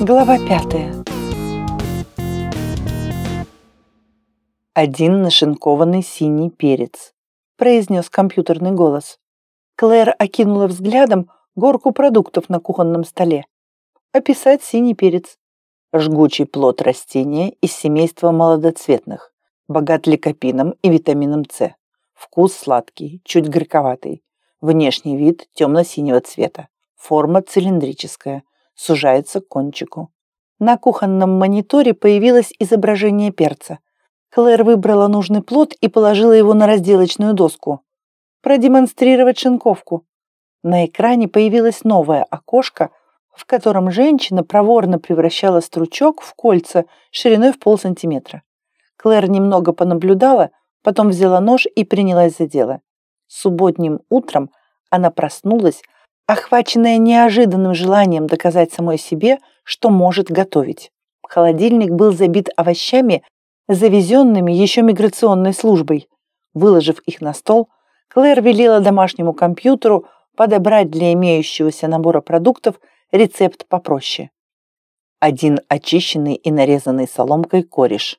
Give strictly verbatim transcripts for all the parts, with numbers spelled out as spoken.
Глава пятая. «Один нашинкованный синий перец», — произнес компьютерный голос. Клэр окинула взглядом горку продуктов на кухонном столе. Описать синий перец. Жгучий плод растения из семейства молодоцветных, богат ликопином и витамином С. Вкус сладкий, чуть горьковатый. Внешний вид темно-синего цвета. Форма цилиндрическая, сужается к кончику. На кухонном мониторе появилось изображение перца. Клэр выбрала нужный плод и положила его на разделочную доску. Продемонстрировать шинковку. На экране появилось новое окошко, в котором женщина проворно превращала стручок в кольца шириной в полсантиметра. Клэр немного понаблюдала, потом взяла нож и принялась за дело. Субботним утром она проснулась, охваченная неожиданным желанием доказать самой себе, что может готовить. Холодильник был забит овощами, завезенными еще миграционной службой. Выложив их на стол, Клэр велела домашнему компьютеру подобрать для имеющегося набора продуктов рецепт попроще. Один очищенный и нарезанный соломкой кореш.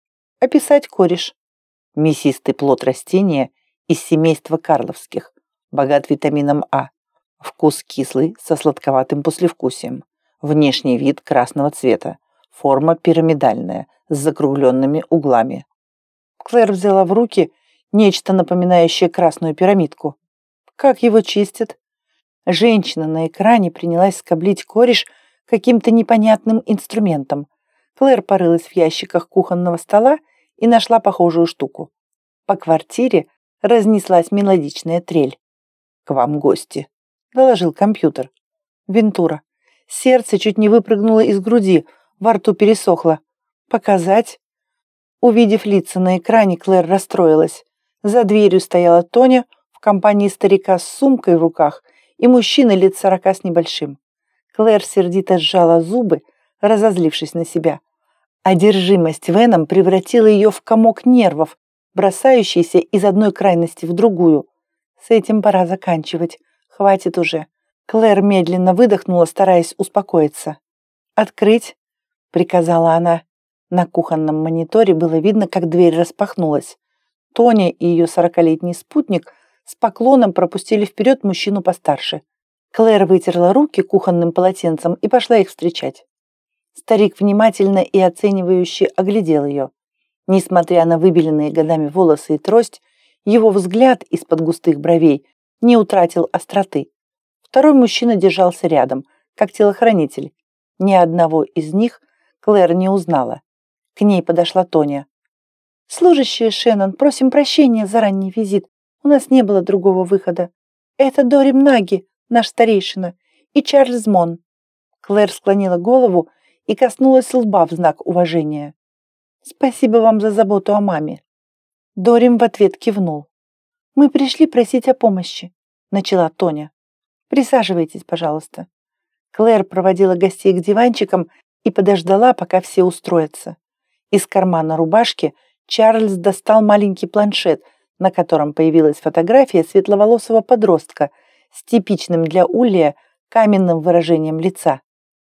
Описать кореш. Мясистый плод растения из семейства карловских, богат витамином А. Вкус кислый, со сладковатым послевкусием. Внешний вид красного цвета. Форма пирамидальная, с закругленными углами. Клэр взяла в руки нечто напоминающее красную пирамидку. Как его чистят? Женщина на экране принялась скоблить кореш каким-то непонятным инструментом. Клэр порылась в ящиках кухонного стола и нашла похожую штуку. По квартире разнеслась мелодичная трель. «К вам гости», — доложил компьютер. Вентура. Сердце чуть не выпрыгнуло из груди, во рту пересохло. «Показать?» Увидев лица на экране, Клэр расстроилась. За дверью стояла Тоня в компании старика с сумкой в руках и мужчины лет сорока с небольшим. Клэр сердито сжала зубы, разозлившись на себя. Одержимость Веном превратила ее в комок нервов, бросающийся из одной крайности в другую. С этим пора заканчивать. Хватит уже. Клэр медленно выдохнула, стараясь успокоиться. «Открыть?» — приказала она. На кухонном мониторе было видно, как дверь распахнулась. Тоня и ее сорокалетний спутник с поклоном пропустили вперед мужчину постарше. Клэр вытерла руки кухонным полотенцем и пошла их встречать. Старик внимательно и оценивающе оглядел ее. Несмотря на выбеленные годами волосы и трость, его взгляд из-под густых бровей не утратил остроты. Второй мужчина держался рядом, как телохранитель. Ни одного из них Клэр не узнала. К ней подошла Тоня. «Служащая Шеннон, просим прощения за ранний визит. У нас не было другого выхода. Это Дорим Наги, наш старейшина, и Чарльз Мон». Клэр склонила голову и коснулась лба в знак уважения. «Спасибо вам за заботу о маме». Дорим в ответ кивнул. «Мы пришли просить о помощи», — начала Тоня. «Присаживайтесь, пожалуйста». Клэр проводила гостей к диванчикам и подождала, пока все устроятся. Из кармана рубашки Чарльз достал маленький планшет, на котором появилась фотография светловолосого подростка с типичным для Уллия каменным выражением лица.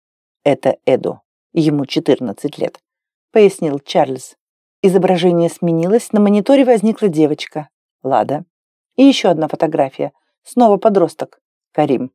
«Это Эду, ему четырнадцать лет», — пояснил Чарльз. Изображение сменилось, на мониторе возникла девочка, Лада, и еще одна фотография, снова подросток, Карим.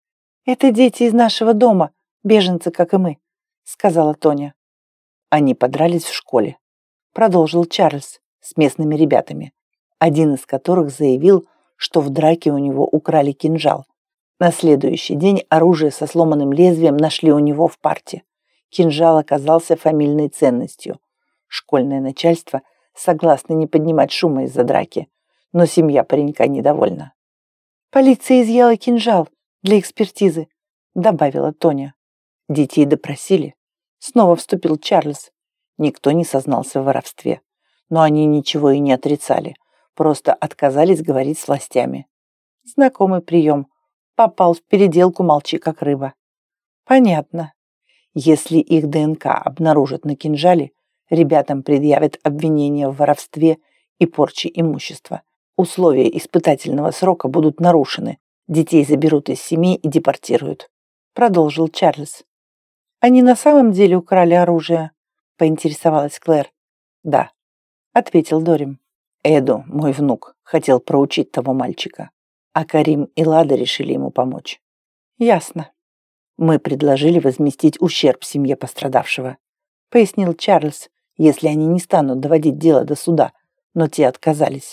«Это дети из нашего дома, беженцы, как и мы», — сказала Тоня. «Они подрались в школе», — продолжил Чарльз, с местными ребятами, один из которых заявил, что в драке у него украли кинжал. На следующий день оружие со сломанным лезвием нашли у него в парте. Кинжал оказался фамильной ценностью. Школьное начальство согласно не поднимать шума из-за драки, но семья паренька недовольна. «Полиция изъяла кинжал для экспертизы», — добавила Тоня. «Детей допросили». Снова вступил Чарльз. Никто не сознался в воровстве. Но они ничего и не отрицали. Просто отказались говорить с властями. Знакомый прием. Попал в переделку, молчи как рыба. Понятно. Если их ДНК обнаружат на кинжале, ребятам предъявят обвинения в воровстве и порче имущества. Условия испытательного срока будут нарушены. Детей заберут из семей и депортируют. Продолжил Чарльз. Они на самом деле украли оружие?» — поинтересовалась Клэр. «Да», — ответил Дорим. «Эду, мой внук, хотел проучить того мальчика, а Карим и Лада решили ему помочь». «Ясно». «Мы предложили возместить ущерб семье пострадавшего», — пояснил Чарльз, «если они не станут доводить дело до суда, но те отказались».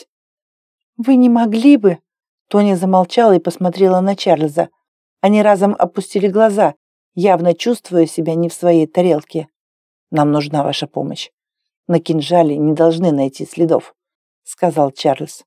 «Вы не могли бы...» Тоня замолчала и посмотрела на Чарльза. Они разом опустили глаза, явно чувствуя себя не в своей тарелке. «Нам нужна ваша помощь. На кинжале не должны найти следов», — сказал Чарльз.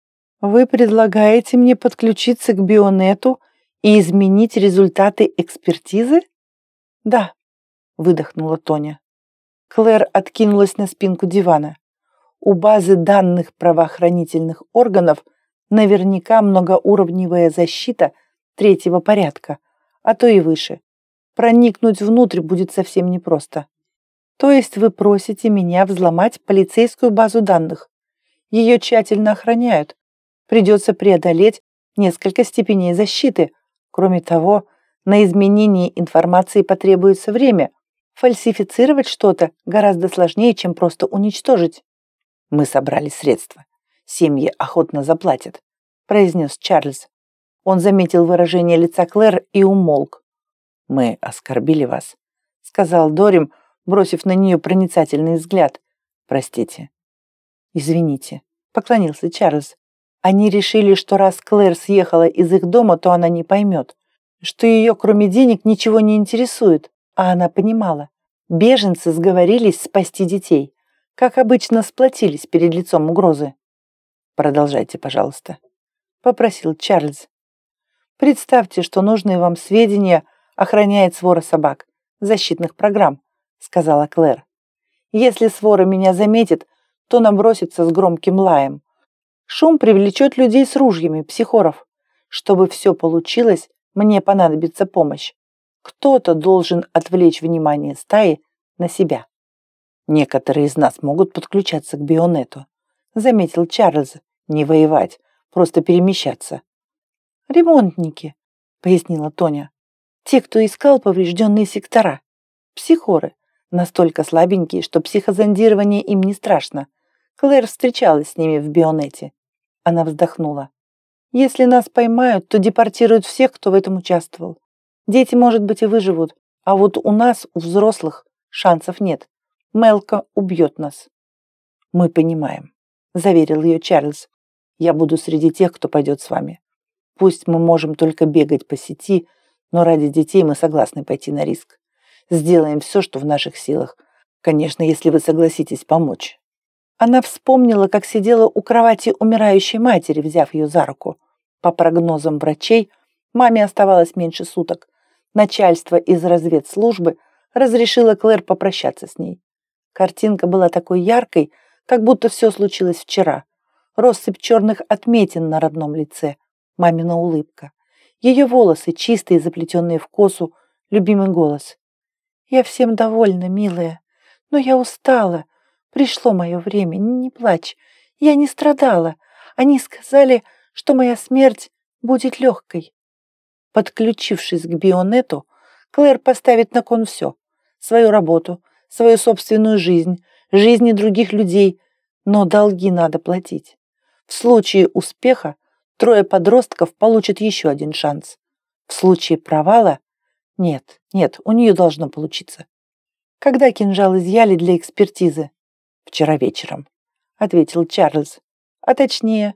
«Вы предлагаете мне подключиться к Бионету и изменить результаты экспертизы?» «Да», — выдохнула Тоня. Клэр откинулась на спинку дивана. У базы данных правоохранительных органов наверняка многоуровневая защита третьего порядка, а то и выше. Проникнуть внутрь будет совсем непросто. То есть вы просите меня взломать полицейскую базу данных? Ее тщательно охраняют. Придется преодолеть несколько степеней защиты. Кроме того, на изменение информации потребуется время. Фальсифицировать что-то гораздо сложнее, чем просто уничтожить. «Мы собрали средства. Семьи охотно заплатят», — произнес Чарльз. Он заметил выражение лица Клэр и умолк. «Мы оскорбили вас», — сказал Дорим, бросив на нее проницательный взгляд. «Простите». «Извините», — поклонился Чарльз. Они решили, что раз Клэр съехала из их дома, то она не поймет, что ее, кроме денег, ничего не интересует, а она понимала. Беженцы сговорились спасти детей. Как обычно, сплотились перед лицом угрозы. «Продолжайте, пожалуйста», — попросил Чарльз. «Представьте, что нужные вам сведения охраняет свора собак, защитных программ», — сказала Клэр. «Если свора меня заметит, то набросится с громким лаем. Шум привлечет людей с ружьями, психоров. Чтобы все получилось, мне понадобится помощь. Кто-то должен отвлечь внимание стаи на себя». «Некоторые из нас могут подключаться к Бионету», — заметил Чарльз. «Не воевать, просто перемещаться». «Ремонтники», — пояснила Тоня. «Те, кто искал поврежденные сектора. Психоры, настолько слабенькие, что психозондирование им не страшно. Клэр встречалась с ними в Бионете». Она вздохнула. «Если нас поймают, то депортируют всех, кто в этом участвовал. Дети, может быть, и выживут, а вот у нас, у взрослых, шансов нет. Мелка убьет нас». «Мы понимаем», — заверил ее Чарльз. «Я буду среди тех, кто пойдет с вами. Пусть мы можем только бегать по сети, но ради детей мы согласны пойти на риск. Сделаем все, что в наших силах. Конечно, если вы согласитесь помочь». Она вспомнила, как сидела у кровати умирающей матери, взяв ее за руку. По прогнозам врачей, маме оставалось меньше суток. Начальство из разведслужбы разрешило Клэр попрощаться с ней. Картинка была такой яркой, как будто все случилось вчера. Россыпь черных отметин на родном лице, мамина улыбка. Ее волосы, чистые, заплетенные в косу, любимый голос. «Я всем довольна, милая, но я устала. Пришло мое время, не плачь. Я не страдала. Они сказали, что моя смерть будет легкой». Подключившись к Бионету, Клэр поставит на кон все. Свою работу, свою собственную жизнь, жизни других людей, но долги надо платить. В случае успеха трое подростков получат еще один шанс. В случае провала нет, нет, у нее должно получиться. Когда кинжал изъяли для экспертизы? Вчера вечером, ответил Чарльз. А точнее,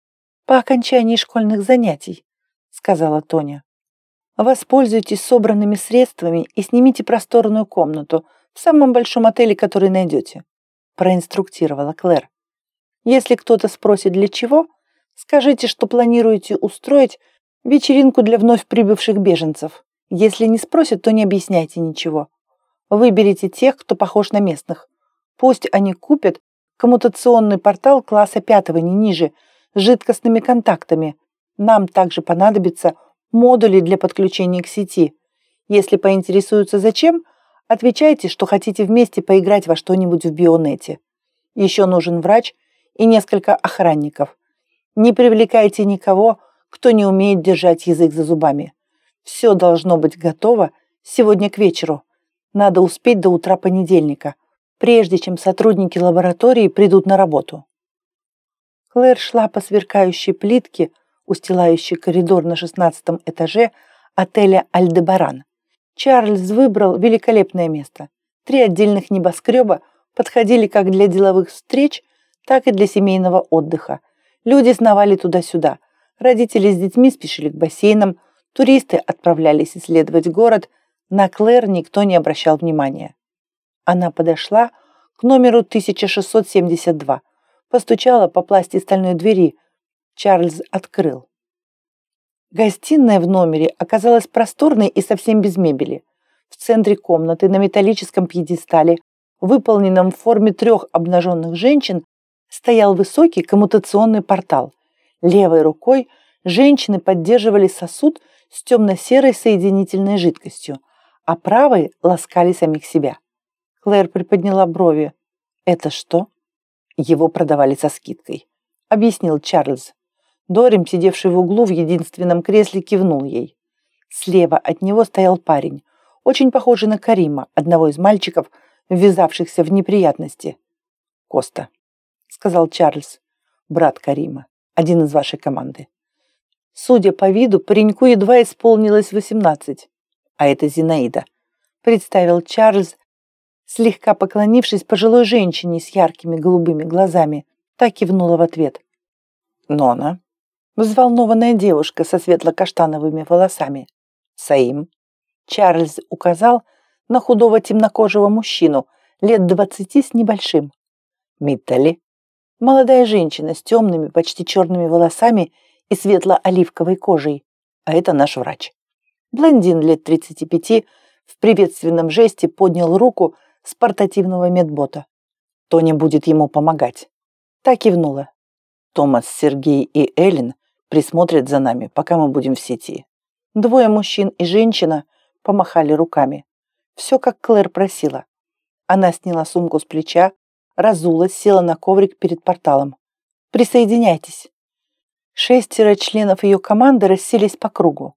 по окончании школьных занятий, сказала Тоня. Воспользуйтесь собранными средствами и снимите просторную комнату в самом большом отеле, который найдете, проинструктировала Клэр. Если кто-то спросит, для чего, скажите, что планируете устроить вечеринку для вновь прибывших беженцев. Если не спросят, то не объясняйте ничего. Выберите тех, кто похож на местных. Пусть они купят коммутационный портал класса пятого, не ниже, с жидкостными контактами. Нам также понадобятся модули для подключения к сети. Если поинтересуются зачем, отвечайте, что хотите вместе поиграть во что-нибудь в Бионете. Еще нужен врач и несколько охранников. Не привлекайте никого, кто не умеет держать язык за зубами. Все должно быть готово сегодня к вечеру. Надо успеть до утра понедельника, прежде чем сотрудники лаборатории придут на работу. Клэр шла по сверкающей плитке, устилающей коридор на шестнадцатом этаже отеля «Альдебаран». Чарльз выбрал великолепное место. Три отдельных небоскреба подходили как для деловых встреч, так и для семейного отдыха. Люди сновали туда-сюда. Родители с детьми спешили к бассейнам, туристы отправлялись исследовать город. На Клэр никто не обращал внимания. Она подошла к номеру тысяча шестьсот семьдесят два, постучала по пластистальной двери. Чарльз открыл. Гостиная в номере оказалась просторной и совсем без мебели. В центре комнаты на металлическом пьедестале, выполненном в форме трех обнаженных женщин, стоял высокий коммутационный портал. Левой рукой женщины поддерживали сосуд с темно-серой соединительной жидкостью, а правой ласкали самих себя. Клэр приподняла брови. «Это что?» «Его продавали со скидкой», — объяснил Чарльз. Дорим, сидевший в углу в единственном кресле, кивнул ей. Слева от него стоял парень, очень похожий на Карима, одного из мальчиков, ввязавшихся в неприятности. «Коста», — сказал Чарльз, — «брат Карима, один из вашей команды». Судя по виду, пареньку едва исполнилось восемнадцать. «А это Зинаида», — представил Чарльз, слегка поклонившись пожилой женщине с яркими голубыми глазами. Та кивнула в ответ. «Нона», взволнованная девушка со светло-каштановыми волосами. «Саим». Чарльз указал на худого темнокожего мужчину, лет двадцати с небольшим. «Миттали». Молодая женщина с темными, почти черными волосами и светло-оливковой кожей. А это наш врач. Блондин лет тридцати пяти в приветственном жесте поднял руку с портативного медбота. Тоня будет ему помогать. Та кивнула. Томас, Сергей и Эллен присмотрят за нами, пока мы будем в сети. Двое мужчин и женщина помахали руками. Все, как Клэр просила. Она сняла сумку с плеча, разулась, села на коврик перед порталом. «Присоединяйтесь». Шестеро членов ее команды расселись по кругу.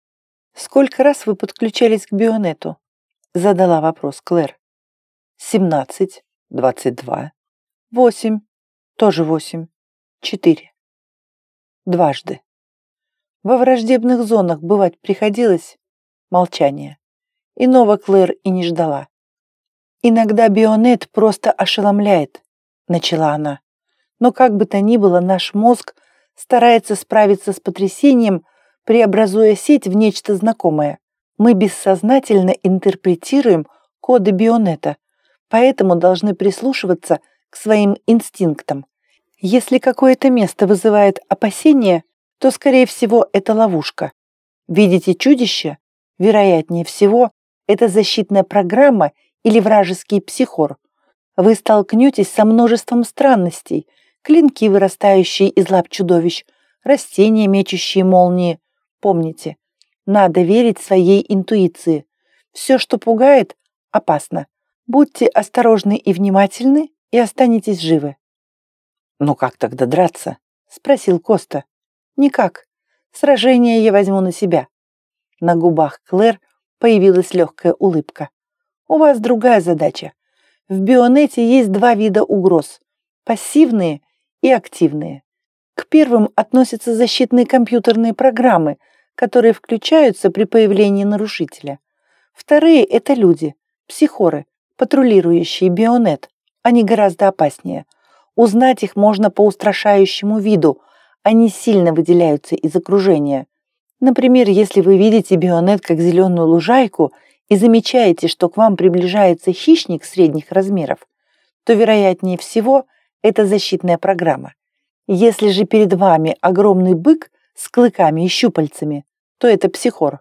«Сколько раз вы подключались к Бионету?» Задала вопрос Клэр. «Семнадцать, двадцать два, восемь, тоже восемь, четыре. Дважды. Во враждебных зонах бывать приходилось?» Молчание. Иного Клэр и не ждала. «Иногда Бионет просто ошеломляет», — начала она. «Но как бы то ни было, наш мозг старается справиться с потрясением, преобразуя сеть в нечто знакомое. Мы бессознательно интерпретируем коды Бионета, поэтому должны прислушиваться к своим инстинктам. Если какое-то место вызывает опасения, то, скорее всего, это ловушка. Видите чудище? Вероятнее всего, это защитная программа или вражеский психор. Вы столкнетесь со множеством странностей, клинки, вырастающие из лап чудовищ, растения, мечущие молнии. Помните, надо верить своей интуиции. Все, что пугает, опасно. Будьте осторожны и внимательны, и останетесь живы. «Ну как тогда драться?» — спросил Коста. «Никак. Сражение я возьму на себя». На губах Клэр появилась легкая улыбка. «У вас другая задача. В Бионете есть два вида угроз – пассивные и активные. К первым относятся защитные компьютерные программы, которые включаются при появлении нарушителя. Вторые – это люди, психоры, патрулирующие Бионет. Они гораздо опаснее. Узнать их можно по устрашающему виду. Они сильно выделяются из окружения. Например, если вы видите Бионет как зеленую лужайку и замечаете, что к вам приближается хищник средних размеров, то, вероятнее всего, это защитная программа. Если же перед вами огромный бык с клыками и щупальцами, то это психор.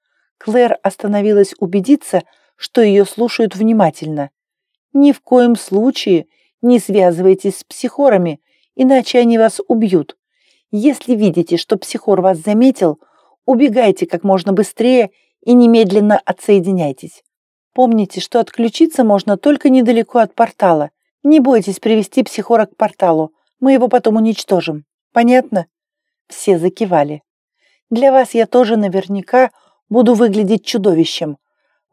Клэр остановилась убедиться, что ее слушают внимательно. Ни в коем случае не связывайтесь с психорами, иначе они вас убьют. Если видите, что психор вас заметил, убегайте как можно быстрее и немедленно отсоединяйтесь. Помните, что отключиться можно только недалеко от портала. Не бойтесь привести психора к порталу, мы его потом уничтожим. Понятно? Все закивали. Для вас я тоже наверняка буду выглядеть чудовищем.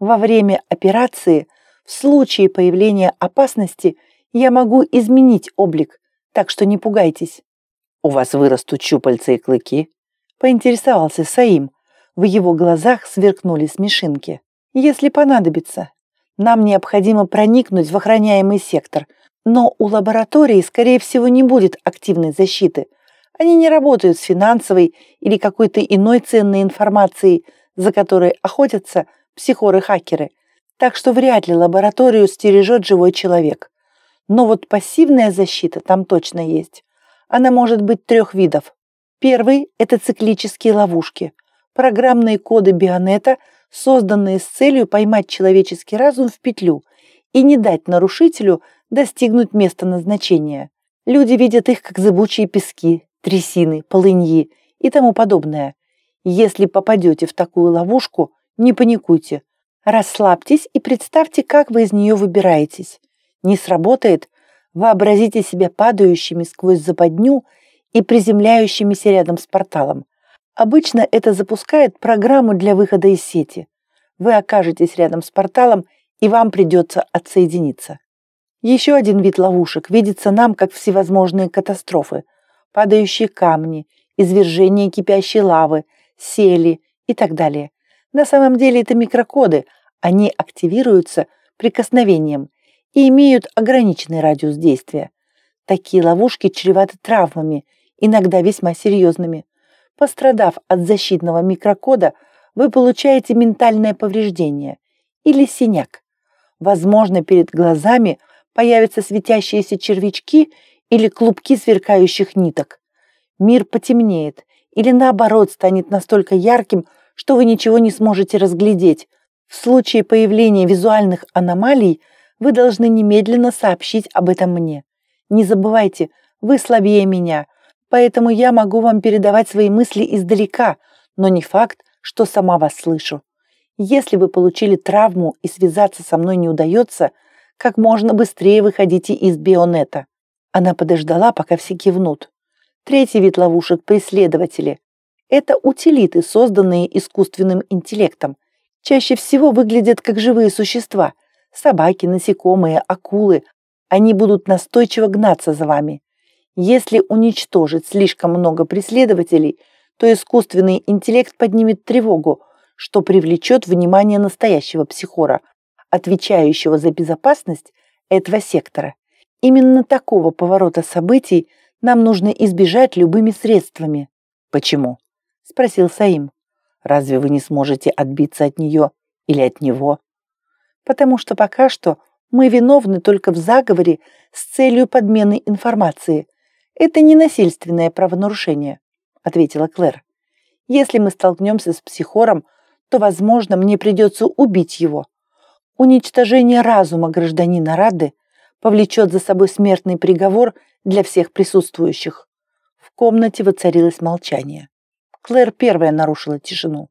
Во время операции, в случае появления опасности, я могу изменить облик, так что не пугайтесь. «У вас вырастут щупальца и клыки?» — поинтересовался Саим. В его глазах сверкнули смешинки. «Если понадобится. Нам необходимо проникнуть в охраняемый сектор, но у лаборатории, скорее всего, не будет активной защиты. Они не работают с финансовой или какой-то иной ценной информацией, за которой охотятся психоры-хакеры, так что вряд ли лабораторию стережет живой человек. Но вот пассивная защита там точно есть. Она может быть трех видов. Первый – это циклические ловушки. Программные коды Бионета, созданные с целью поймать человеческий разум в петлю и не дать нарушителю достигнуть места назначения. Люди видят их как зыбучие пески, трясины, полыньи и тому подобное. Если попадете в такую ловушку, не паникуйте. Расслабьтесь и представьте, как вы из нее выбираетесь. Не сработает? Вообразите себя падающими сквозь западню и приземляющимися рядом с порталом. Обычно это запускает программу для выхода из сети. Вы окажетесь рядом с порталом, и вам придется отсоединиться. Еще один вид ловушек видится нам как всевозможные катастрофы. Падающие камни, извержение кипящей лавы, сели и так далее. На самом деле это микрокоды, они активируются прикосновением и имеют ограниченный радиус действия. Такие ловушки чреваты травмами, иногда весьма серьезными. Пострадав от защитного микрокода, вы получаете ментальное повреждение или синяк. Возможно, перед глазами появятся светящиеся червячки или клубки сверкающих ниток. Мир потемнеет или наоборот станет настолько ярким, что вы ничего не сможете разглядеть. В случае появления визуальных аномалий вы должны немедленно сообщить об этом мне. Не забывайте, вы слабее меня, поэтому я могу вам передавать свои мысли издалека, но не факт, что сама вас слышу. Если вы получили травму и связаться со мной не удается, как можно быстрее выходите из Бионета». Она подождала, пока все кивнут. Третий вид ловушек – преследователи. Это утилиты, созданные искусственным интеллектом. Чаще всего выглядят как живые существа. Собаки, насекомые, акулы. Они будут настойчиво гнаться за вами. Если уничтожить слишком много преследователей, то искусственный интеллект поднимет тревогу, что привлечет внимание настоящего психора, отвечающего за безопасность этого сектора. Именно такого поворота событий нам нужно избежать любыми средствами. «Почему?» – спросил Саим. «Разве вы не сможете отбиться от нее или от него?» «Потому что пока что мы виновны только в заговоре с целью подмены информации. Это не насильственное правонарушение», – ответила Клэр. «Если мы столкнемся с психором, то, возможно, мне придется убить его. Уничтожение разума гражданина Рады повлечет за собой смертный приговор для всех присутствующих». В комнате воцарилось молчание. Клэр первая нарушила тишину.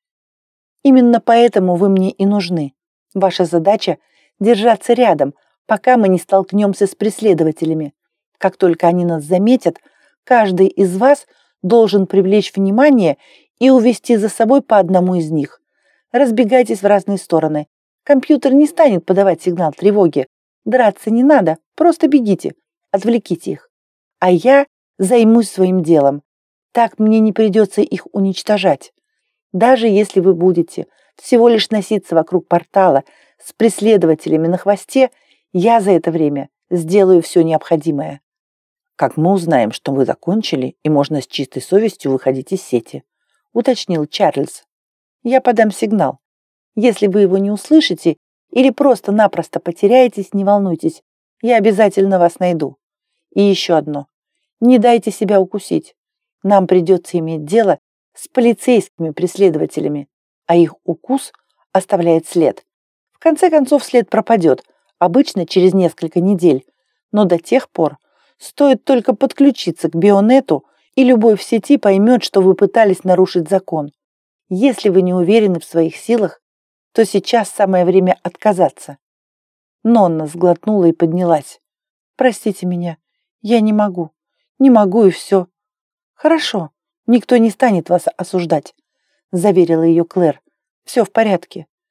«Именно поэтому вы мне и нужны. Ваша задача – держаться рядом, пока мы не столкнемся с преследователями. Как только они нас заметят, каждый из вас должен привлечь внимание и увести за собой по одному из них. Разбегайтесь в разные стороны. Компьютер не станет подавать сигнал тревоги. Драться не надо, просто бегите, отвлеките их. А я займусь своим делом. Так мне не придется их уничтожать. Даже если вы будете всего лишь носиться вокруг портала с преследователями на хвосте, я за это время сделаю все необходимое». «Как мы узнаем, что вы закончили, и можно с чистой совестью выходить из сети?» – уточнил Чарльз. «Я подам сигнал. Если вы его не услышите или просто-напросто потеряетесь, не волнуйтесь, я обязательно вас найду. И еще одно. Не дайте себя укусить. Нам придется иметь дело с полицейскими преследователями, а их укус оставляет след. В конце концов, след пропадет, обычно через несколько недель, но до тех пор стоит только подключиться к Бионету, и любой в сети поймет, что вы пытались нарушить закон. Если вы не уверены в своих силах, то сейчас самое время отказаться». Нонна сглотнула и поднялась. «Простите меня, я не могу. Не могу и все». «Хорошо, никто не станет вас осуждать», – заверила ее Клэр. «Все в порядке.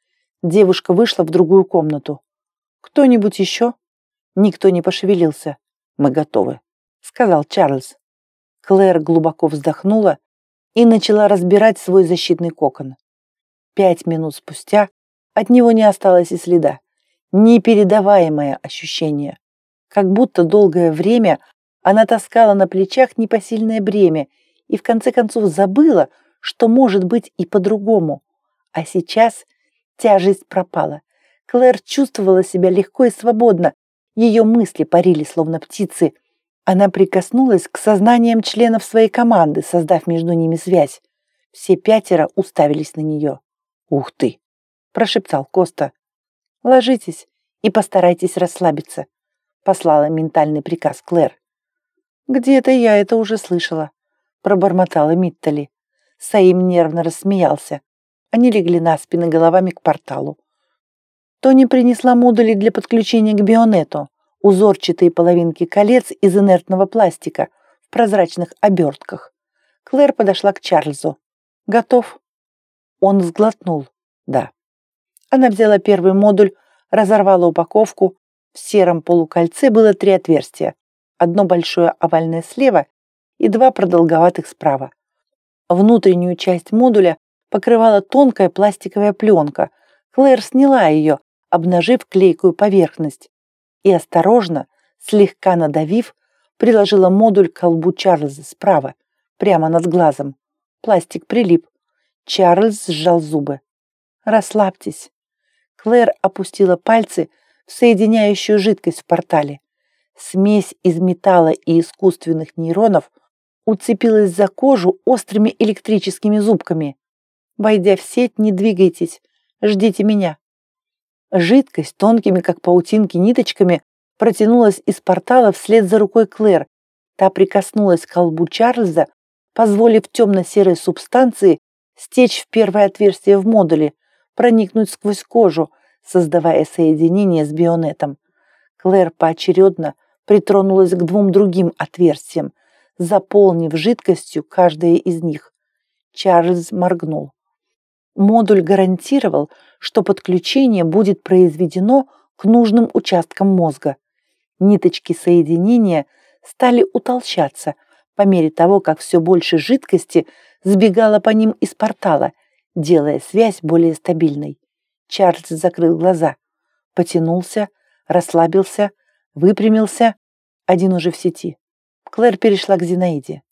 Девушка вышла в другую комнату. «Кто-нибудь еще?» Никто не пошевелился. «Мы готовы», — сказал Чарльз. Клэр глубоко вздохнула и начала разбирать свой защитный кокон. Пять минут спустя от него не осталось и следа. Непередаваемое ощущение. Как будто долгое время она таскала на плечах непосильное бремя и в конце концов забыла, что может быть и по-другому. А сейчас тяжесть пропала. Клэр чувствовала себя легко и свободно. Ее мысли парили, словно птицы. Она прикоснулась к сознаниям членов своей команды, создав между ними связь. Все пятеро уставились на нее. «Ух ты!» – прошептал Коста. «Ложитесь и постарайтесь расслабиться», – послала ментальный приказ Клэр. «Где-то я это уже слышала», – пробормотала Миттали. Саим нервно рассмеялся. Они легли на спины головами к порталу. Тони принесла модули для подключения к бионету, узорчатые половинки колец из инертного пластика в прозрачных обертках. Клэр подошла к Чарльзу. «Готов?» Он сглотнул. «Да». Она взяла первый модуль, разорвала упаковку. В сером полукольце было три отверстия. Одно большое овальное слева и два продолговатых справа. Внутреннюю часть модуля покрывала тонкая пластиковая пленка. Клэр сняла ее, обнажив клейкую поверхность, и осторожно, слегка надавив, приложила модуль к колбу Чарльза справа, прямо над глазом. Пластик прилип. Чарльз сжал зубы. «Расслабьтесь». Клэр опустила пальцы в соединяющую жидкость в портале. Смесь из металла и искусственных нейронов уцепилась за кожу острыми электрическими зубками. «Войдя в сеть, не двигайтесь, ждите меня». Жидкость тонкими, как паутинки, ниточками протянулась из портала вслед за рукой Клэр. Та прикоснулась к колбу Чарльза, позволив темно-серой субстанции стечь в первое отверстие в модуле, проникнуть сквозь кожу, создавая соединение с бионетом. Клэр поочередно притронулась к двум другим отверстиям, заполнив жидкостью каждое из них. Чарльз моргнул. Модуль гарантировал, что подключение будет произведено к нужным участкам мозга. Ниточки соединения стали утолщаться по мере того, как все больше жидкости сбегало по ним из портала, делая связь более стабильной. Чарльз закрыл глаза, потянулся, расслабился, выпрямился. Один уже в сети. Клэр перешла к Зинаиде.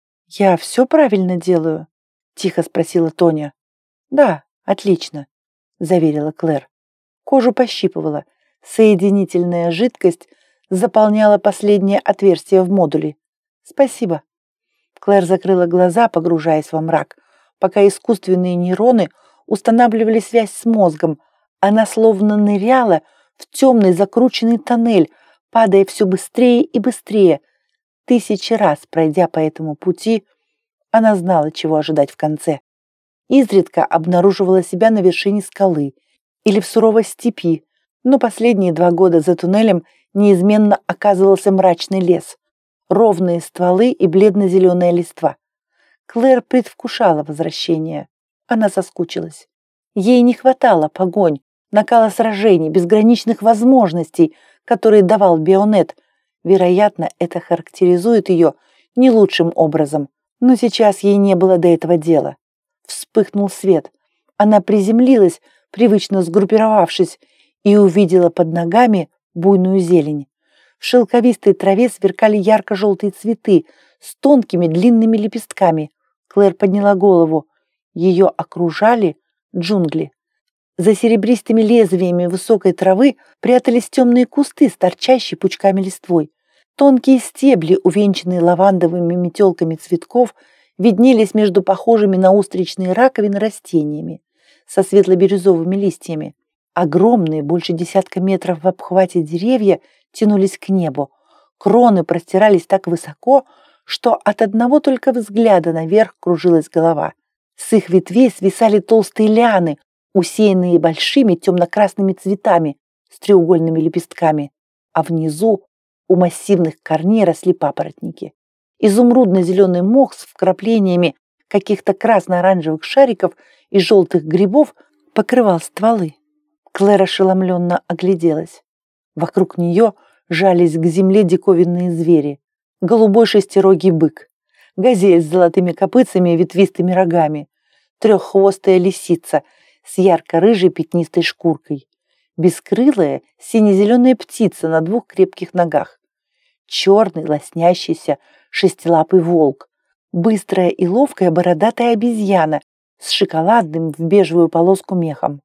«Я все правильно делаю?» – тихо спросила Тоня. «Да, отлично», – заверила Клэр. Кожу пощипывала. Соединительная жидкость заполняла последнее отверстие в модуле. «Спасибо». Клэр закрыла глаза, погружаясь во мрак. Пока искусственные нейроны устанавливали связь с мозгом, она словно ныряла в темный закрученный тоннель, падая все быстрее и быстрее. Тысячи раз пройдя по этому пути, она знала, чего ожидать в конце. Изредка обнаруживала себя на вершине скалы или в суровой степи, но последние два года за туннелем неизменно оказывался мрачный лес, ровные стволы и бледно-зеленая листва. Клэр предвкушала возвращение. Она соскучилась. Ей не хватало погонь, накала сражений, безграничных возможностей, которые давал бионет. Вероятно, это характеризует ее не лучшим образом, но сейчас ей не было до этого дела. Вспыхнул свет. Она приземлилась, привычно сгруппировавшись, и увидела под ногами буйную зелень. В шелковистой траве сверкали ярко-желтые цветы с тонкими длинными лепестками. Клэр подняла голову. Ее окружали джунгли. За серебристыми лезвиями высокой травы прятались темные кусты с торчащей пучками листвой. Тонкие стебли, увенчанные лавандовыми метелками цветков, виднелись между похожими на устричные раковины растениями со светло-бирюзовыми листьями. Огромные, больше десятка метров в обхвате деревья тянулись к небу. Кроны простирались так высоко, что от одного только взгляда наверх кружилась голова. С их ветвей свисали толстые лианы, усеянные большими темно-красными цветами с треугольными лепестками, а внизу у массивных корней росли папоротники. Изумрудно-зеленый мох с вкраплениями каких-то красно-оранжевых шариков и желтых грибов покрывал стволы. Клэр ошеломленно огляделась. Вокруг нее жались к земле диковинные звери. Голубой шестирогий бык, газель с золотыми копытцами и ветвистыми рогами, треххвостая лисица с ярко-рыжей пятнистой шкуркой, бескрылая сине-зеленая птица на двух крепких ногах, черный лоснящийся шестилапый волк, быстрая и ловкая бородатая обезьяна с шоколадным в бежевую полоску мехом.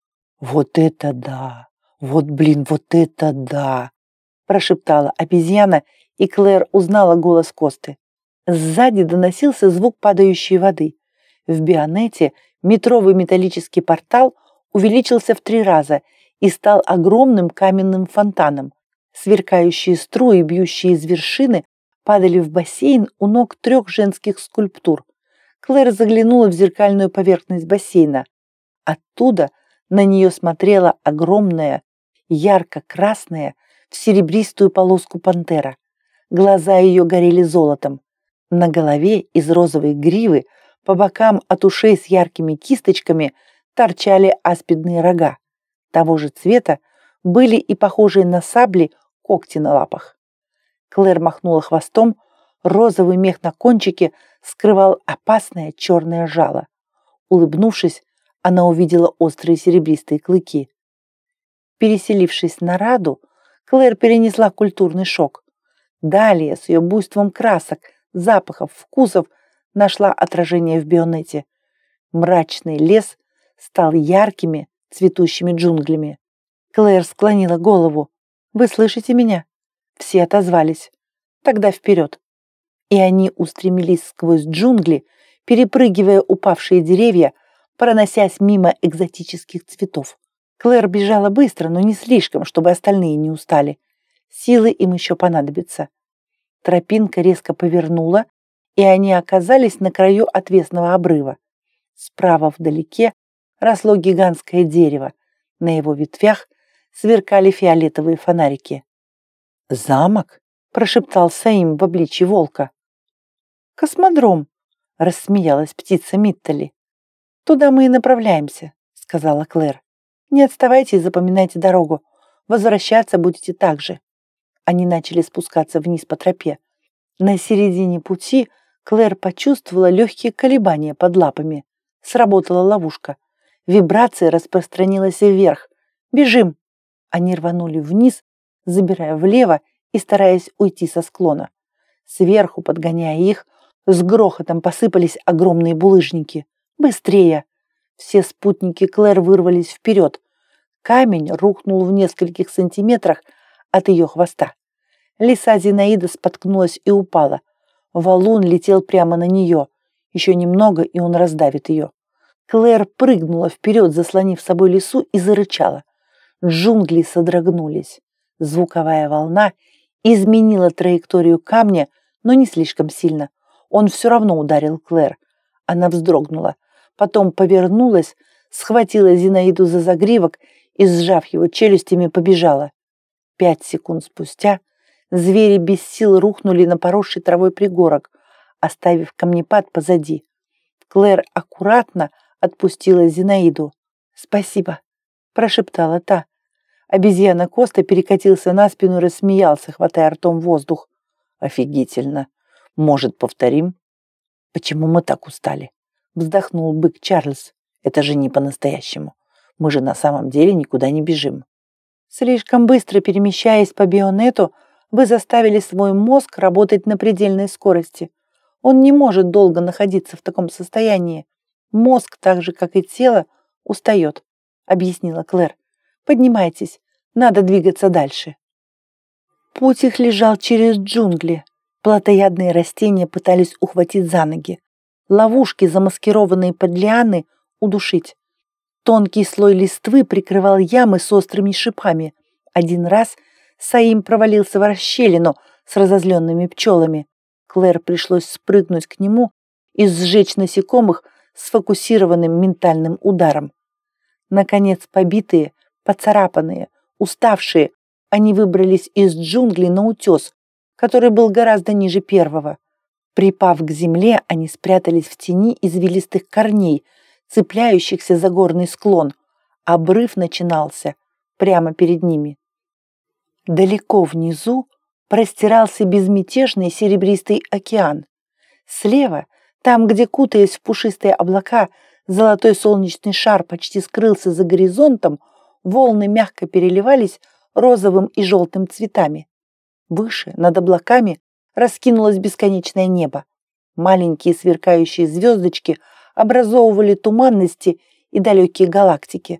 «Вот это да! Вот, блин, вот это да!» прошептала обезьяна, и Клэр узнала голос Косты. Сзади доносился звук падающей воды. В Бионете метровый металлический портал увеличился в три раза и стал огромным каменным фонтаном. Сверкающие струи, бьющие из вершины, падали в бассейн у ног трех женских скульптур. Клэр заглянула в зеркальную поверхность бассейна. Оттуда на нее смотрела огромная, ярко-красная, в серебристую полоску пантера. Глаза ее горели золотом. На голове из розовой гривы, по бокам от ушей с яркими кисточками, торчали аспидные рога. Того же цвета были и похожие на сабли когти на лапах. Клэр махнула хвостом, розовый мех на кончике скрывал опасное черное жало. Улыбнувшись, она увидела острые серебристые клыки. Переселившись на Раду, Клэр перенесла культурный шок. Далее, с ее буйством красок, запахов, вкусов, нашла отражение в Бионете. Мрачный лес стал яркими, цветущими джунглями. Клэр склонила голову. «Вы слышите меня?» Все отозвались. «Тогда вперед!» И они устремились сквозь джунгли, перепрыгивая упавшие деревья, проносясь мимо экзотических цветов. Клэр бежала быстро, но не слишком, чтобы остальные не устали. Силы им еще понадобятся. Тропинка резко повернула, и они оказались на краю отвесного обрыва. Справа вдалеке росло гигантское дерево. На его ветвях сверкали фиолетовые фонарики. «Замок?» – прошептал Саим в обличье волка. «Космодром», – рассмеялась птица Миттали. «Туда мы и направляемся», – сказала Клэр. «Не отставайте и запоминайте дорогу. Возвращаться будете так же». Они начали спускаться вниз по тропе. На середине пути Клэр почувствовала легкие колебания под лапами. Сработала ловушка. Вибрация распространилась вверх. «Бежим!» Они рванули вниз, забирая влево и стараясь уйти со склона. Сверху, подгоняя их, с грохотом посыпались огромные булыжники. «Быстрее!» Все спутники Клэр вырвались вперед. Камень рухнул в нескольких сантиметрах от ее хвоста. Лиса Зинаида споткнулась и упала. Валун летел прямо на нее. Еще немного, и он раздавит ее. Клэр прыгнула вперед, заслонив собой лису, и зарычала. Джунгли содрогнулись. Звуковая волна изменила траекторию камня, но не слишком сильно. Он все равно ударил Клэр. Она вздрогнула. Потом повернулась, схватила Зинаиду за загривок и, сжав его челюстями, побежала. Пять секунд спустя звери без сил рухнули на поросший травой пригорок, оставив камнепад позади. Клэр аккуратно отпустила Зинаиду. «Спасибо», – прошептала та. Обезьяна Коста перекатился на спину и рассмеялся, хватая ртом воздух. «Офигительно! Может, повторим?» «Почему мы так устали?» – вздохнул бык Чарльз. «Это же не по-настоящему. Мы же на самом деле никуда не бежим». «Слишком быстро перемещаясь по Бионету, вы заставили свой мозг работать на предельной скорости. Он не может долго находиться в таком состоянии. Мозг, так же, как и тело, устает», – объяснила Клэр. «Поднимайтесь, надо двигаться дальше». Путь их лежал через джунгли. Плотоядные растения пытались ухватить за ноги. Ловушки, замаскированные под лианы, удушить. Тонкий слой листвы прикрывал ямы с острыми шипами. Один раз Саим провалился в расщелину с разозленными пчелами. Клэр пришлось спрыгнуть к нему и сжечь насекомых сфокусированным ментальным ударом. Наконец, побитые, поцарапанные, уставшие, они выбрались из джунглей на утес, который был гораздо ниже первого. Припав к земле, они спрятались в тени извилистых корней, цепляющихся за горный склон. Обрыв начинался прямо перед ними. Далеко внизу простирался безмятежный серебристый океан. Слева, там, где, кутаясь в пушистые облака, золотой солнечный шар почти скрылся за горизонтом, волны мягко переливались розовым и желтым цветами. Выше, над облаками, раскинулось бесконечное небо. Маленькие сверкающие звездочки образовывали туманности и далекие галактики.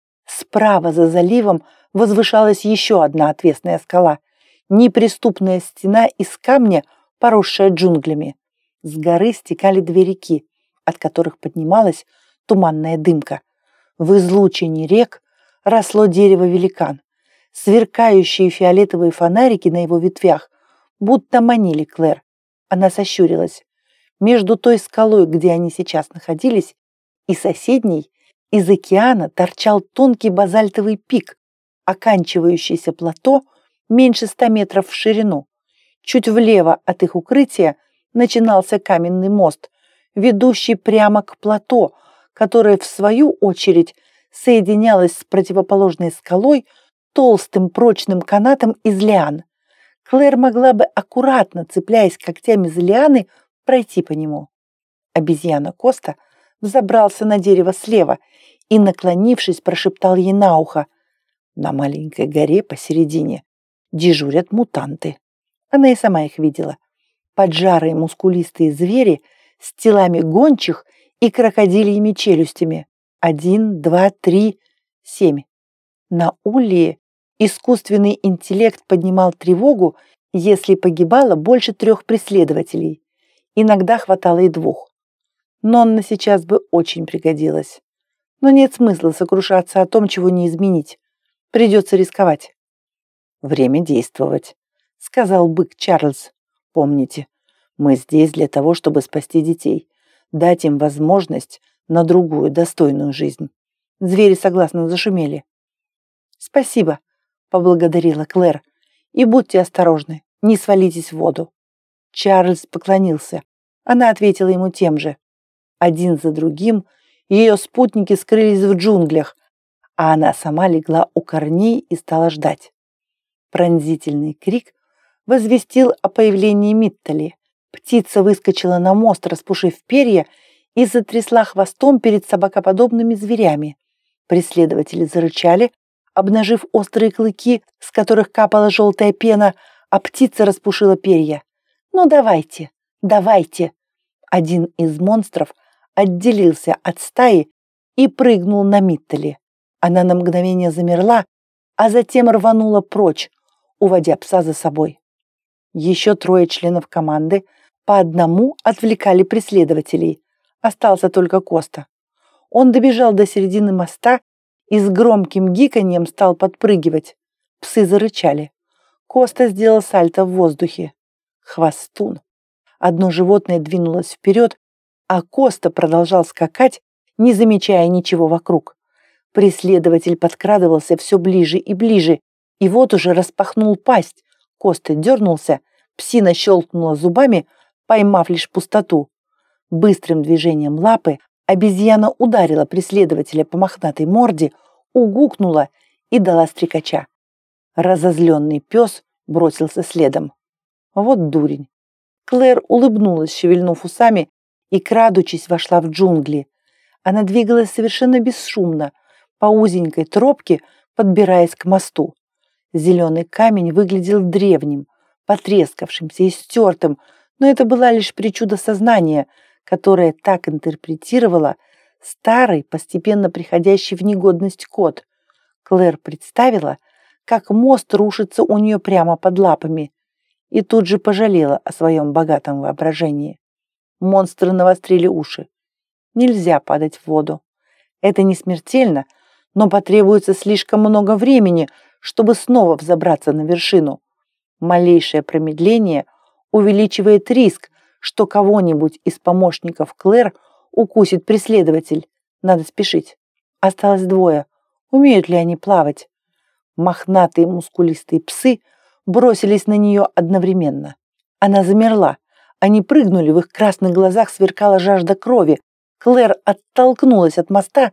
Справа за заливом возвышалась еще одна отвесная скала, неприступная стена из камня, поросшая джунглями. С горы стекали две реки, от которых поднималась туманная дымка. В излучине рек росло дерево-великан. Сверкающие фиолетовые фонарики на его ветвях будто манили Клэр. Она сощурилась. Между той скалой, где они сейчас находились, и соседней, из океана торчал тонкий базальтовый пик, оканчивающийся плато меньше ста метров в ширину. Чуть влево от их укрытия начинался каменный мост, ведущий прямо к плато, которое, в свою очередь, соединялось с противоположной скалой толстым прочным канатом из лиан. Клэр могла бы, аккуратно цепляясь когтями за лианы, пройти по нему. Обезьяна Коста взобрался на дерево слева и, наклонившись, прошептал ей на ухо: «На маленькой горе посередине дежурят мутанты». Она и сама их видела. Поджарые мускулистые звери с телами гончих и крокодильями челюстями. Один, два, три, семь. На Улье искусственный интеллект поднимал тревогу, если погибало больше трех преследователей. Иногда хватало и двух. Нонна сейчас бы очень пригодилась. Но нет смысла сокрушаться о том, чего не изменить. Придется рисковать. «Время действовать», — сказал бык Чарльз. «Помните, мы здесь для того, чтобы спасти детей, дать им возможность на другую достойную жизнь». Звери согласно зашумели. «Спасибо», — поблагодарила Клэр. «И будьте осторожны, не свалитесь в воду». Чарльз поклонился. Она ответила ему тем же. Один за другим ее спутники скрылись в джунглях, а она сама легла у корней и стала ждать. Пронзительный крик возвестил о появлении Миттали. Птица выскочила на мост, распушив перья, и затрясла хвостом перед собакоподобными зверями. Преследователи зарычали, обнажив острые клыки, с которых капала желтая пена, а птица распушила перья. «Ну давайте, давайте!» Один из монстров отделился от стаи и прыгнул на Миттали. Она на мгновение замерла, а затем рванула прочь, уводя пса за собой. Еще трое членов команды по одному отвлекали преследователей. Остался только Коста. Он добежал до середины моста и с громким гиканьем стал подпрыгивать. Псы зарычали. Коста сделал сальто в воздухе. Хвостун. Одно животное двинулось вперед, а Коста продолжал скакать, не замечая ничего вокруг. Преследователь подкрадывался все ближе и ближе, и вот уже распахнул пасть. Коста дернулся, псина щелкнула зубами, поймав лишь пустоту. Быстрым движением лапы обезьяна ударила преследователя по мохнатой морде, угукнула и дала стрекача. Разозленный пес бросился следом. Вот дурень. Клэр улыбнулась, шевельнув усами, и, крадучись, вошла в джунгли. Она двигалась совершенно бесшумно, по узенькой тропке, подбираясь к мосту. Зеленый камень выглядел древним, потрескавшимся и стертым, но это была лишь причуда сознания, которое так интерпретировало старый, постепенно приходящий в негодность код. Клэр представила, как мост рушится у нее прямо под лапами, и тут же пожалела о своем богатом воображении. Монстры навострили уши. Нельзя падать в воду. Это не смертельно, но потребуется слишком много времени, чтобы снова взобраться на вершину. Малейшее промедление увеличивает риск, что кого-нибудь из помощников Клэр укусит преследователь. Надо спешить. Осталось двое. Умеют ли они плавать? Мохнатые мускулистые псы бросились на нее одновременно. Она замерла. Они прыгнули, в их красных глазах сверкала жажда крови. Клэр оттолкнулась от моста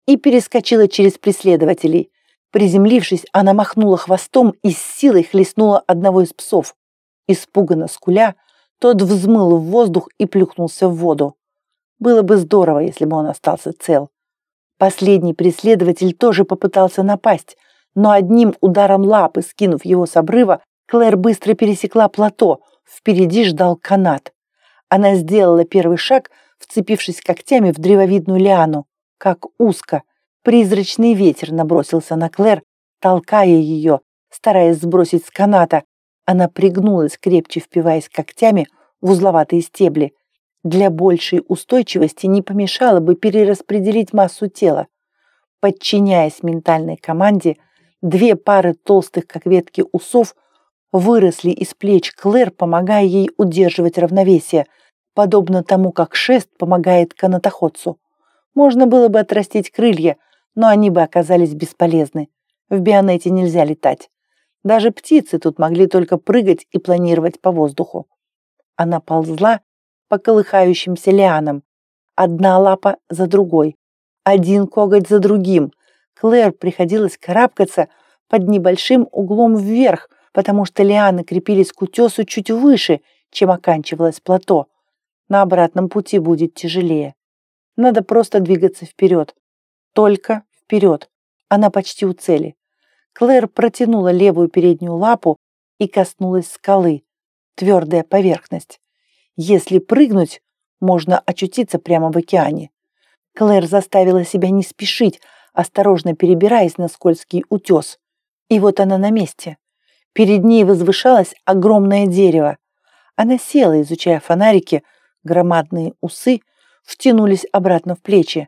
и перескочила через преследователей. Приземлившись, она махнула хвостом и с силой хлестнула одного из псов. Испуганно скуля, тот взмыл в воздух и плюхнулся в воду. Было бы здорово, если бы он остался цел. Последний преследователь тоже попытался напасть, но одним ударом лапы, скинув его с обрыва, Клэр быстро пересекла плато. Впереди ждал канат. Она сделала первый шаг, вцепившись когтями в древовидную лиану. Как узко. Призрачный ветер набросился на Клэр, толкая ее, стараясь сбросить с каната. Она пригнулась, крепче впиваясь когтями в узловатые стебли. Для большей устойчивости не помешало бы перераспределить массу тела. Подчиняясь ментальной команде, две пары толстых, как ветки, усов выросли из плеч Клэр, помогая ей удерживать равновесие, подобно тому, как шест помогает канатоходцу. Можно было бы отрастить крылья, но они бы оказались бесполезны. В Бионете нельзя летать. Даже птицы тут могли только прыгать и планировать по воздуху. Она ползла по колыхающимся лианам. Одна лапа за другой, один коготь за другим. Клэр приходилось карабкаться под небольшим углом вверх, потому что лианы крепились к утесу чуть выше, чем оканчивалось плато. На обратном пути будет тяжелее. Надо просто двигаться вперед. Только вперед. Она почти у цели. Клэр протянула левую переднюю лапу и коснулась скалы. Твердая поверхность. Если прыгнуть, можно очутиться прямо в океане. Клэр заставила себя не спешить, осторожно перебираясь на скользкий утес. И вот она на месте. Перед ней возвышалось огромное дерево. Она села, изучая фонарики, громадные усы втянулись обратно в плечи.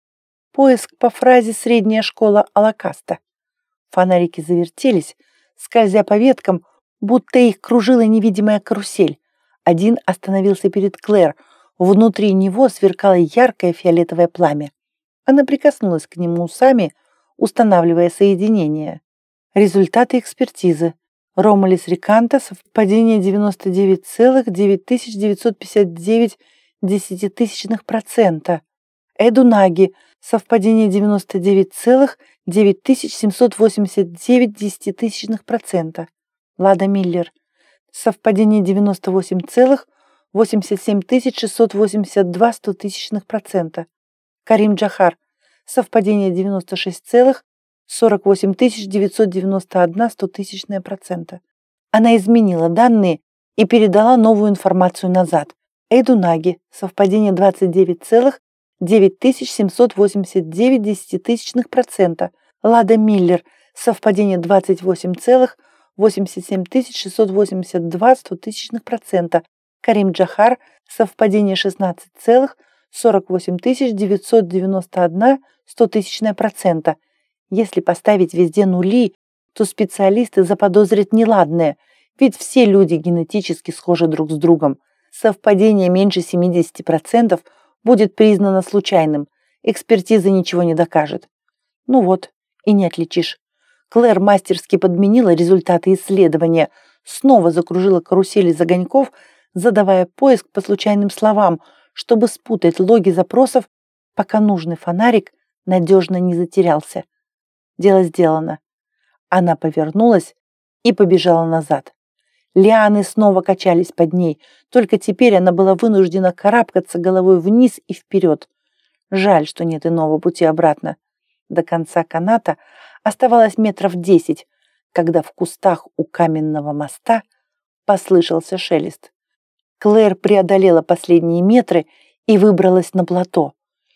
Поиск по фразе «средняя школа Алакаста». Фонарики завертелись, скользя по веткам, будто их кружила невидимая карусель. Один остановился перед Клэр. Внутри него сверкало яркое фиолетовое пламя. Она прикоснулась к нему усами, устанавливая соединение. Результаты экспертизы. Ромулис риканта, совпадение девяносто девять целых девять тысяч девятьсот пятьдесят девять десятитысячных процента. Эдунаги, совпадение девяносто девять целых девять тысяч семьсот восемьдесят девять десятитысячных процента. Лада Миллер, совпадение девяносто восемь целых восемьдесят семь тысяч шестьсот восемьдесят два стотысячных процента. Карим Джахар, совпадение девяносто шесть целых сорок восемь тысяч девятьсот девяносто одна стотысячная процента. Она изменила данные и передала новую информацию назад. Эйдунаги, совпадение двадцать девять целых девять тысяч семьсот восемьдесят девять десятитысячных процента. Лада Миллер, совпадение двадцать восемь целых восемьдесят семь тысяч шестьсот восемьдесят два стотысячных процента. Карим Джахар, совпадение шестнадцать целых сорок восемь тысяч девятьсот девяносто одна стотысячная процента. Если поставить везде нули, то специалисты заподозрят неладное, ведь все люди генетически схожи друг с другом. Совпадение меньше семидесяти процентов будет признано случайным, экспертиза ничего не докажет. Ну вот, и не отличишь. Клэр мастерски подменила результаты исследования, снова закружила карусель из огоньков, задавая поиск по случайным словам, чтобы спутать логи запросов, пока нужный фонарик надежно не затерялся. Дело сделано. Она повернулась и побежала назад. Лианы снова качались под ней, только теперь она была вынуждена карабкаться головой вниз и вперед. Жаль, что нет иного пути обратно. До конца каната оставалось метров десять, когда в кустах у каменного моста послышался шелест. Клэр преодолела последние метры и выбралась на плато.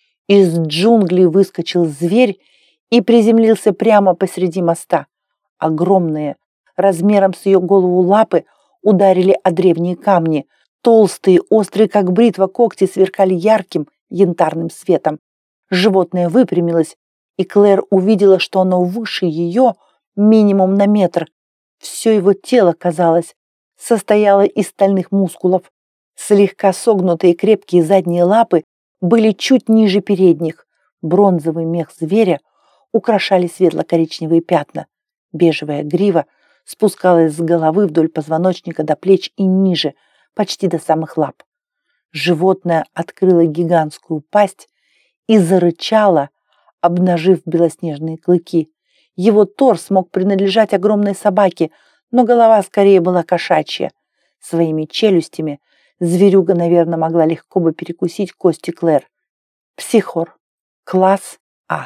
Из джунглей выскочил зверь и приземлился прямо посреди моста. Огромные, размером с ее голову лапы, ударили о древние камни. Толстые, острые, как бритва, когти сверкали ярким янтарным светом. Животное выпрямилось, и Клэр увидела, что оно выше ее минимум на метр. Все его тело, казалось, состояло из стальных мускулов. Слегка согнутые крепкие задние лапы были чуть ниже передних. Бронзовый мех зверя украшали светло-коричневые пятна. Бежевая грива спускалась с головы вдоль позвоночника до плеч и ниже, почти до самых лап. Животное открыло гигантскую пасть и зарычало, обнажив белоснежные клыки. Его торс мог принадлежать огромной собаке, но голова скорее была кошачья. Своими челюстями зверюга, наверное, могла легко бы перекусить кости Клэр. Психор. Класс А.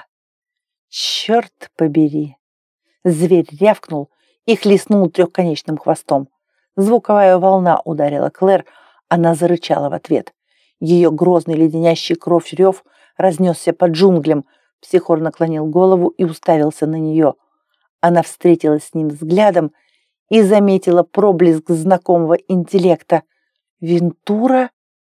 Черт побери. Зверь рявкнул и хлестнул трехконечным хвостом. Звуковая волна ударила Клэр, она зарычала в ответ. Ее грозный леденящий кровь рев разнесся по джунглям. Психор наклонил голову и уставился на нее. Она встретилась с ним взглядом и заметила проблеск знакомого интеллекта. Вентура?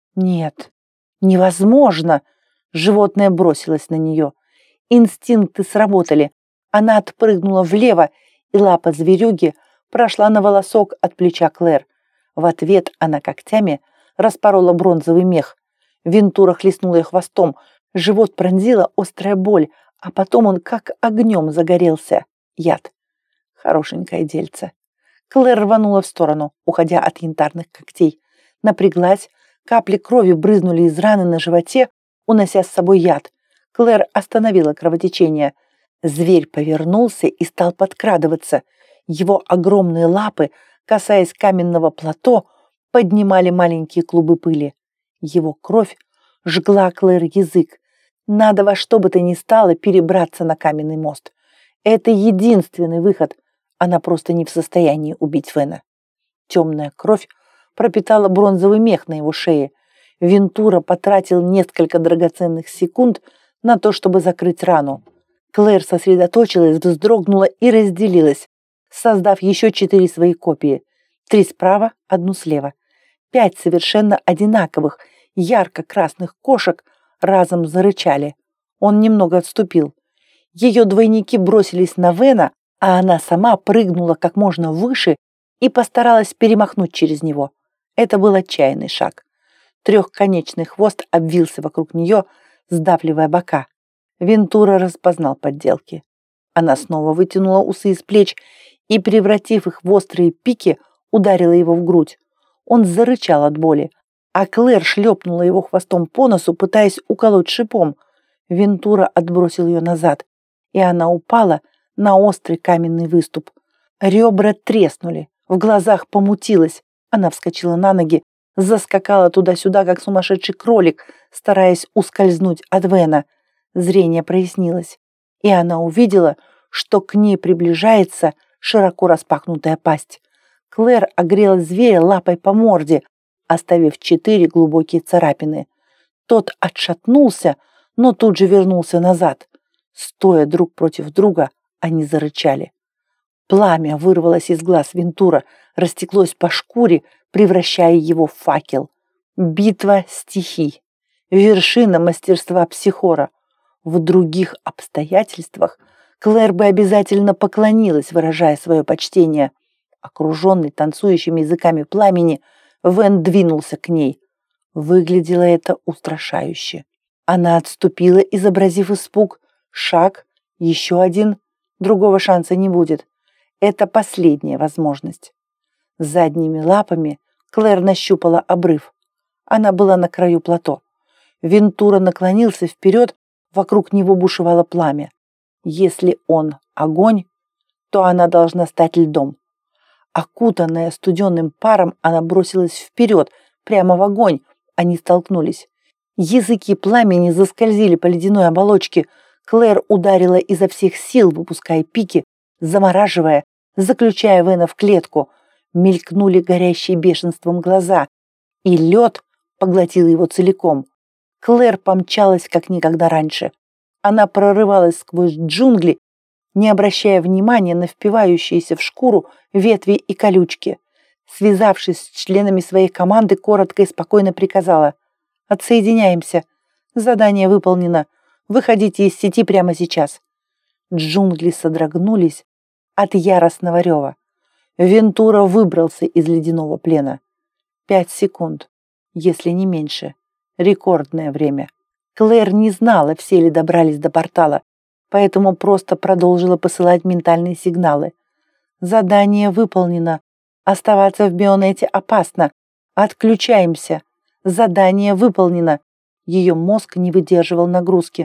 Нет, невозможно. Животное бросилось на нее. Инстинкты сработали. Она отпрыгнула влево, и лапа зверюги прошла на волосок от плеча Клэр. В ответ она когтями распорола бронзовый мех. Вентура хлестнула ее хвостом. Живот пронзила острая боль, а потом он как огнем загорелся. Яд. Хорошенькое дельце. Клэр рванула в сторону, уходя от янтарных когтей. Напряглась, капли крови брызнули из раны на животе, унося с собой яд. Клэр остановила кровотечение. Зверь повернулся и стал подкрадываться. Его огромные лапы, касаясь каменного плато, поднимали маленькие клубы пыли. Его кровь жгла Клэр язык. Надо во что бы то ни стало перебраться на каменный мост. Это единственный выход. Она просто не в состоянии убить Вена. Темная кровь пропитала бронзовый мех на его шее. Вентура потратил несколько драгоценных секунд на то, чтобы закрыть рану. Клэр сосредоточилась, вздрогнула и разделилась, создав еще четыре свои копии. Три справа, одну слева. Пять совершенно одинаковых, ярко-красных кошек разом зарычали. Он немного отступил. Ее двойники бросились на Вена, а она сама прыгнула как можно выше и постаралась перемахнуть через него. Это был отчаянный шаг. Трехконечный хвост обвился вокруг нее, сдавливая бока. Вентура распознал подделки. Она снова вытянула усы из плеч и, превратив их в острые пики, ударила его в грудь. Он зарычал от боли, а Клэр шлепнула его хвостом по носу, пытаясь уколоть шипом. Вентура отбросил ее назад, и она упала на острый каменный выступ. Ребра треснули, в глазах помутилось. Она вскочила на ноги, заскакала туда-сюда, как сумасшедший кролик, стараясь ускользнуть от Вена. Зрение прояснилось, и она увидела, что к ней приближается широко распахнутая пасть. Клэр огрела зверя лапой по морде, оставив четыре глубокие царапины. Тот отшатнулся, но тут же вернулся назад. Стоя друг против друга, они зарычали. Пламя вырвалось из глаз Вентура, растеклось по шкуре, превращая его в факел. Битва стихий. Вершина мастерства Психора. В других обстоятельствах Клэр бы обязательно поклонилась, выражая свое почтение. Окруженный танцующими языками пламени, Вен двинулся к ней. Выглядело это устрашающе. Она отступила, изобразив испуг. Шаг, еще один. Другого шанса не будет. Это последняя возможность. Задними лапами Клэр нащупала обрыв. Она была на краю плато. Вентура наклонился вперед, вокруг него бушевало пламя. Если он огонь, то она должна стать льдом. Окутанная студенным паром, она бросилась вперед, прямо в огонь. Они столкнулись. Языки пламени заскользили по ледяной оболочке. Клэр ударила изо всех сил, выпуская пики, замораживая, заключая Вена в клетку. Мелькнули горящие бешенством глаза, и лед поглотил его целиком. Клэр помчалась как никогда раньше. Она прорывалась сквозь джунгли, не обращая внимания на впивающиеся в шкуру ветви и колючки. Связавшись с членами своей команды, коротко и спокойно приказала: «Отсоединяемся. Задание выполнено. Выходите из сети прямо сейчас». Джунгли содрогнулись от яростного рева. Вентура выбрался из ледяного плена. Пять секунд, если не меньше. Рекордное время. Клэр не знала, все ли добрались до портала, поэтому просто продолжила посылать ментальные сигналы. Задание выполнено. Оставаться в Бионете опасно. Отключаемся. Задание выполнено. Ее мозг не выдерживал нагрузки.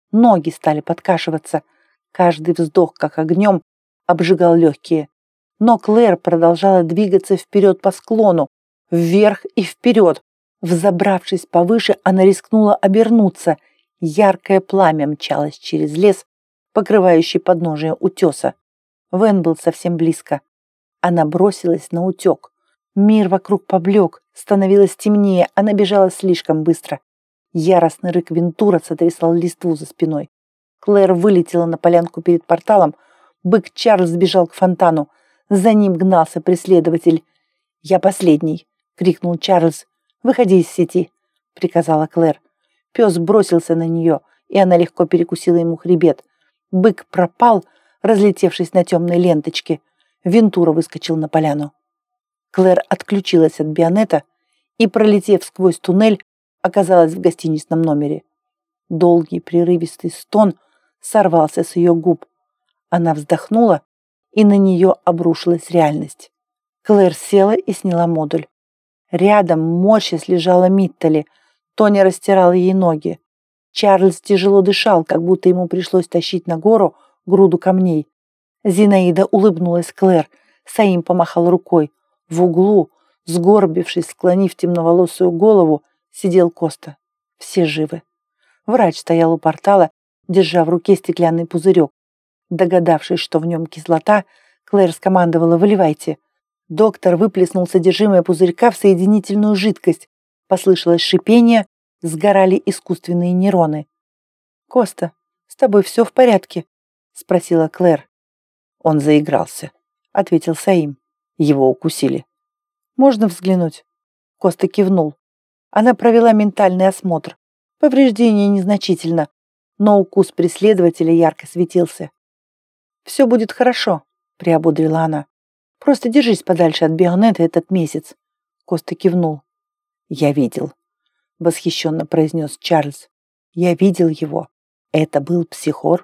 Ноги стали подкашиваться. Каждый вздох, как огнем, обжигал легкие. Но Клэр продолжала двигаться вперед по склону, вверх и вперед. Взобравшись повыше, она рискнула обернуться. Яркое пламя мчалось через лес, покрывающий подножие утеса. Вен был совсем близко. Она бросилась на утек. Мир вокруг поблек, становилось темнее, она бежала слишком быстро. Яростный рык Вентура сотрясал листву за спиной. Клэр вылетела на полянку перед порталом. Бык Чарльз сбежал к фонтану. За ним гнался преследователь. «Я последний!» — крикнул Чарльз. «Выходи из сети!» — приказала Клэр. Пес бросился на нее, и она легко перекусила ему хребет. Бык пропал, разлетевшись на темной ленточке. Вентура выскочил на поляну. Клэр отключилась от бионета и, пролетев сквозь туннель, оказалась в гостиничном номере. Долгий прерывистый стон сорвался с ее губ. Она вздохнула, и на нее обрушилась реальность. Клэр села и сняла модуль. Рядом, морщась, лежала Миттали. Тоня растирала ей ноги. Чарльз тяжело дышал, как будто ему пришлось тащить на гору груду камней. Зинаида улыбнулась Клэр. Саим помахал рукой. В углу, сгорбившись, склонив темноволосую голову, сидел Коста. Все живы. Врач стоял у портала, держа в руке стеклянный пузырек. Догадавшись, что в нем кислота, Клэр скомандовала: «Выливайте». Доктор выплеснул содержимое пузырька в соединительную жидкость. Послышалось шипение, сгорали искусственные нейроны. «Коста, с тобой все в порядке?» — спросила Клэр. «Он заигрался», — ответил Саим. «Его укусили». «Можно взглянуть?» Коста кивнул. Она провела ментальный осмотр. Повреждение незначительно, но укус преследователя ярко светился. «Все будет хорошо», — приободрила она. «Просто держись подальше от бионета этот месяц». Коста кивнул. «Я видел», — восхищенно произнес Чарльз. «Я видел его. Это был психор?»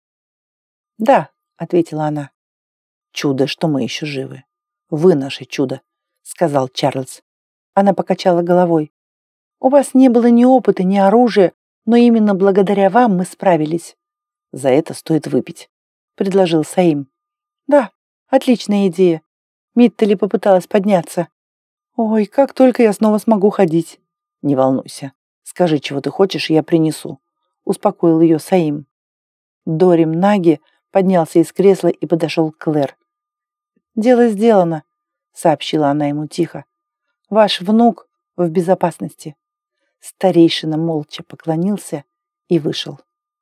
«Да», — ответила она. «Чудо, что мы еще живы. Вы наше чудо», — сказал Чарльз. Она покачала головой. «У вас не было ни опыта, ни оружия, но именно благодаря вам мы справились». «За это стоит выпить», — предложил Саим. «Да, отличная идея». Миттали попыталась подняться. «Ой, как только я снова смогу ходить». «Не волнуйся. Скажи, чего ты хочешь, и я принесу», — успокоил ее Саим. Дорим Наги поднялся из кресла и подошел к Клэр. «Дело сделано», — сообщила она ему тихо. «Ваш внук в безопасности». Старейшина молча поклонился и вышел.